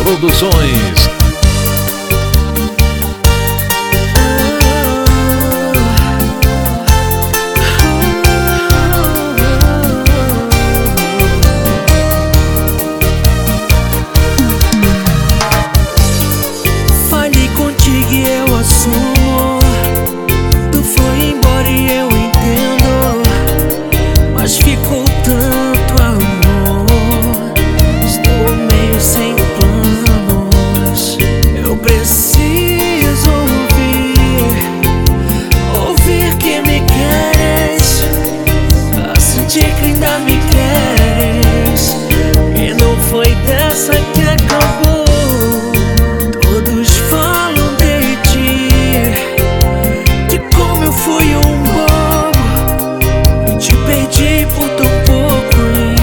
Produções. Falei contigo e eu assumo. Tu foi embora e eu entendo, mas ficou tanto amor. Estou meio sem planos. Eu preciso ouvir que me queres, a sentir que ainda me queres. E não foi dessa que acabou. Todos falam de ti, de como eu fui um bobo e te perdi por tão pouco, hein?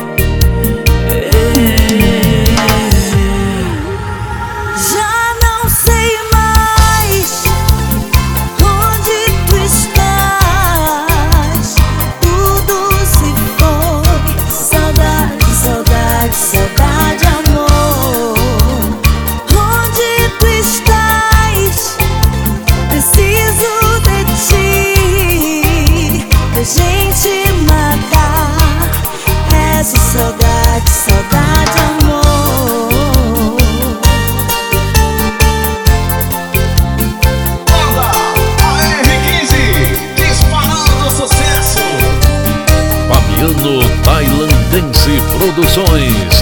Já não sei mais onde tu estás. Tudo se foi. Saudade, saudade, saudade, amor. Onde tu estás? Preciso de ti, pra gente matar essa saudade, saudade, amor. Banda AR15, disparando sucesso. Fabiano Tailandense Produções.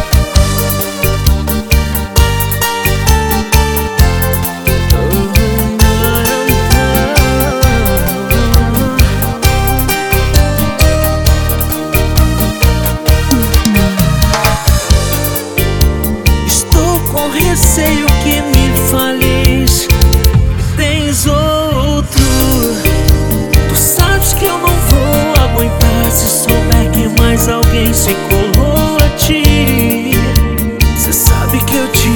Estou com receio que me fales, tens outro. Tu sabes que eu não vou aguentar se souber que mais alguém se colou a ti. Cê sabe que eu te